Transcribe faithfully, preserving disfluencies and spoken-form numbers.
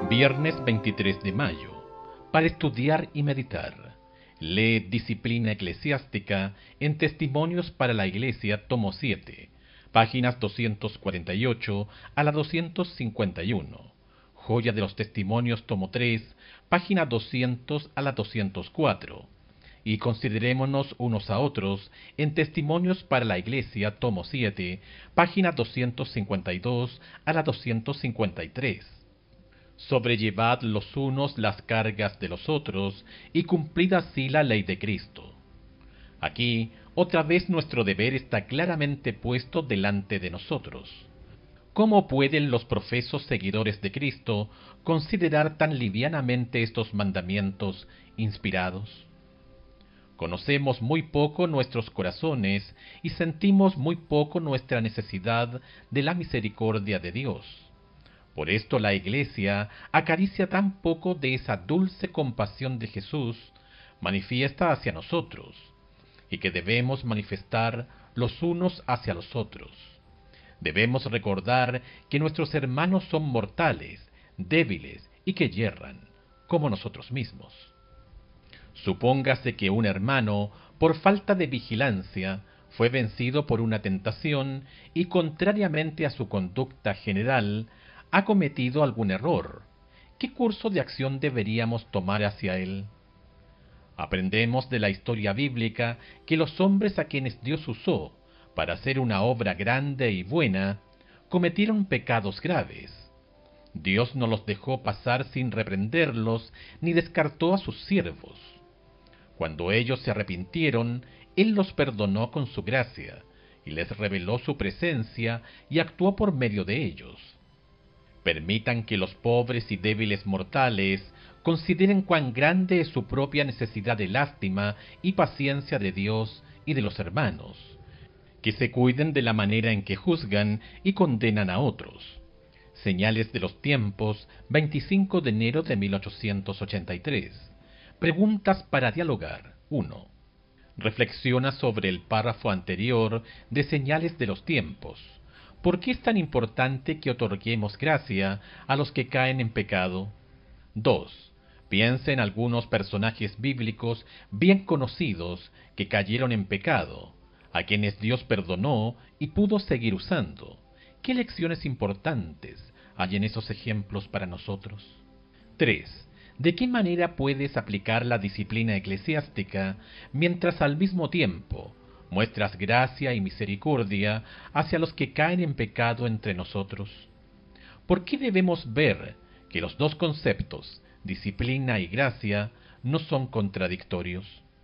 Viernes veintitrés de mayo. Para estudiar y meditar. Lee Disciplina Eclesiástica en Testimonios para la Iglesia, tomo siete, páginas doscientos cuarenta y ocho a la doscientos cincuenta y uno. Joya de los Testimonios, tomo tres, página doscientos a la doscientos cuatro. Y considerémonos unos a otros en Testimonios para la Iglesia, tomo siete, página doscientos cincuenta y dos a la doscientos cincuenta y tres. Sobrellevad los unos las cargas de los otros, y cumplid así la ley de Cristo. Aquí, otra vez nuestro deber está claramente puesto delante de nosotros. ¿Cómo pueden los profesos seguidores de Cristo considerar tan livianamente estos mandamientos inspirados? Conocemos muy poco nuestros corazones y sentimos muy poco nuestra necesidad de la misericordia de Dios. Por esto la Iglesia acaricia tan poco de esa dulce compasión de Jesús manifiesta hacia nosotros, y que debemos manifestar los unos hacia los otros. Debemos recordar que nuestros hermanos son mortales, débiles y que yerran, como nosotros mismos. Supóngase que un hermano, por falta de vigilancia, fue vencido por una tentación y, contrariamente a su conducta general, ha cometido algún error. ¿Qué curso de acción deberíamos tomar hacia él? Aprendemos de la historia bíblica que los hombres a quienes Dios usó para hacer una obra grande y buena, cometieron pecados graves. Dios no los dejó pasar sin reprenderlos, ni descartó a sus siervos. Cuando ellos se arrepintieron, Él los perdonó con su gracia, y les reveló su presencia y actuó por medio de ellos. Permitan que los pobres y débiles mortales consideren cuán grande es su propia necesidad de lástima y paciencia de Dios y de los hermanos, que se cuiden de la manera en que juzgan y condenan a otros. Señales de los tiempos, veinticinco de enero de mil ochocientos ochenta y tres. Preguntas para dialogar. uno. Reflexiona sobre el párrafo anterior de Señales de los tiempos. ¿Por qué es tan importante que otorguemos gracia a los que caen en pecado? dos. Piensa en algunos personajes bíblicos bien conocidos que cayeron en pecado, a quienes Dios perdonó y pudo seguir usando. ¿Qué lecciones importantes hay en esos ejemplos para nosotros? tres. ¿De qué manera puedes aplicar la disciplina eclesiástica mientras al mismo tiempo muestras gracia y misericordia hacia los que caen en pecado entre nosotros? ¿Por qué debemos ver que los dos conceptos, disciplina y gracia, no son contradictorios?